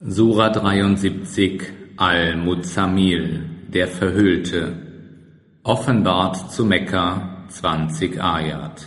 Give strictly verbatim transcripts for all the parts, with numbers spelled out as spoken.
Sura dreiundsiebzig Al-Muzammil, der Verhüllte, offenbart zu Mekka, zwanzig Ayat.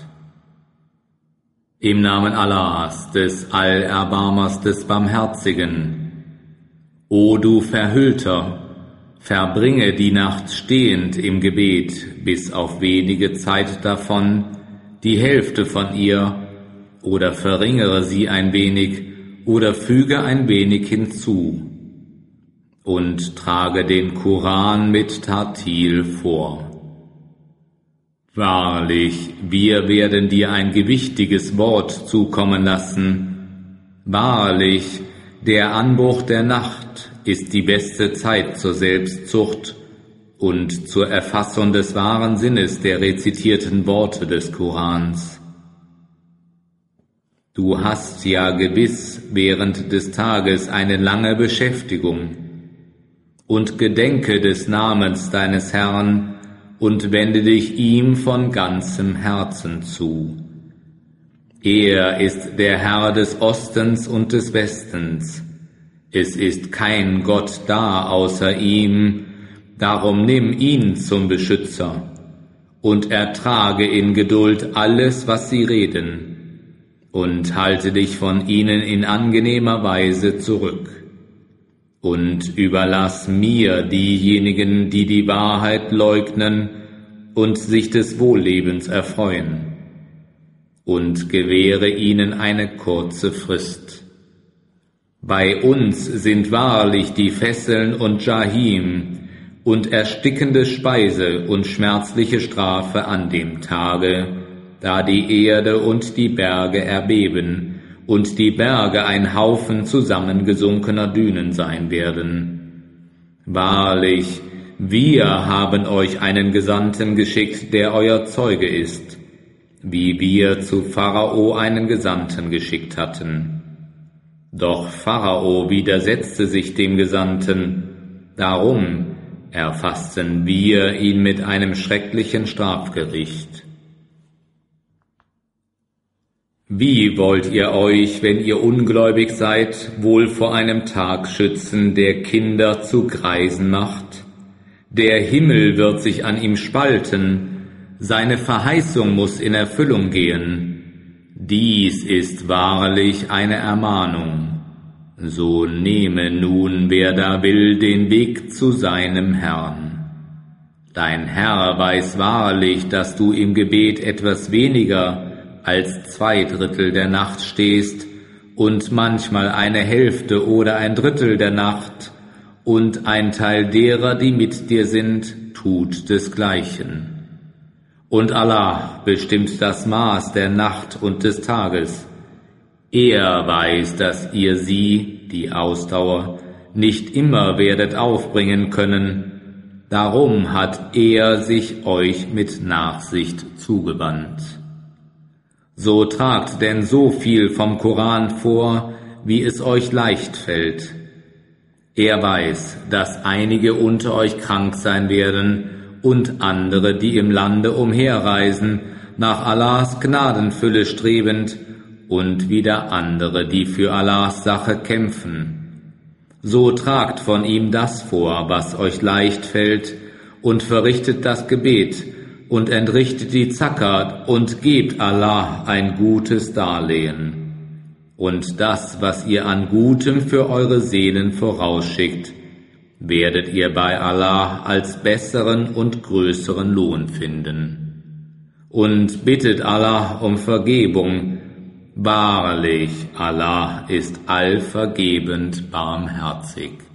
Im Namen Allahs, des Allerbarmers, des Barmherzigen. O du Verhüllter, verbringe die Nacht stehend im Gebet, bis auf wenige Zeit davon, die Hälfte von ihr, oder verringere sie ein wenig, oder füge ein wenig hinzu, und trage den Koran mit Tartil vor. Wahrlich, wir werden dir ein gewichtiges Wort zukommen lassen. Wahrlich, der Anbruch der Nacht ist die beste Zeit zur Selbstzucht und zur Erfassung des wahren Sinnes der rezitierten Worte des Korans. Du hast ja gewiss während des Tages eine lange Beschäftigung, und gedenke des Namens deines Herrn und wende dich ihm von ganzem Herzen zu. Er ist der Herr des Ostens und des Westens. Es ist kein Gott da außer ihm, darum nimm ihn zum Beschützer und ertrage in Geduld alles, was sie reden, und halte dich von ihnen in angenehmer Weise zurück. Und überlass mir diejenigen, die die Wahrheit leugnen und sich des Wohllebens erfreuen, und gewähre ihnen eine kurze Frist. Bei uns sind wahrlich die Fesseln und Jahim und erstickende Speise und schmerzliche Strafe an dem Tage, da die Erde und die Berge erbeben und die Berge ein Haufen zusammengesunkener Dünen sein werden. Wahrlich, wir haben euch einen Gesandten geschickt, der euer Zeuge ist, wie wir zu Pharao einen Gesandten geschickt hatten. Doch Pharao widersetzte sich dem Gesandten, darum erfassten wir ihn mit einem schrecklichen Strafgericht. Wie wollt ihr euch, wenn ihr ungläubig seid, wohl vor einem Tag schützen, der Kinder zu Greisen macht? Der Himmel wird sich an ihm spalten, seine Verheißung muss in Erfüllung gehen. Dies ist wahrlich eine Ermahnung. So nehme nun, wer da will, den Weg zu seinem Herrn. Dein Herr weiß wahrlich, dass du im Gebet etwas weniger als zwei Drittel der Nacht stehst und manchmal eine Hälfte oder ein Drittel der Nacht, und ein Teil derer, die mit dir sind, tut desgleichen. Und Allah bestimmt das Maß der Nacht und des Tages. Er weiß, dass ihr sie, die Ausdauer, nicht immer werdet aufbringen können. Darum hat er sich euch mit Nachsicht zugewandt. So tragt denn so viel vom Koran vor, wie es euch leicht fällt. Er weiß, dass einige unter euch krank sein werden und andere, die im Lande umherreisen, nach Allahs Gnadenfülle strebend, und wieder andere, die für Allahs Sache kämpfen. So tragt von ihm das vor, was euch leicht fällt, und verrichtet das Gebet, und entrichtet die Zakat und gebt Allah ein gutes Darlehen. Und das, was ihr an Gutem für eure Seelen vorausschickt, werdet ihr bei Allah als besseren und größeren Lohn finden. Und bittet Allah um Vergebung. Wahrlich, Allah ist allvergebend barmherzig.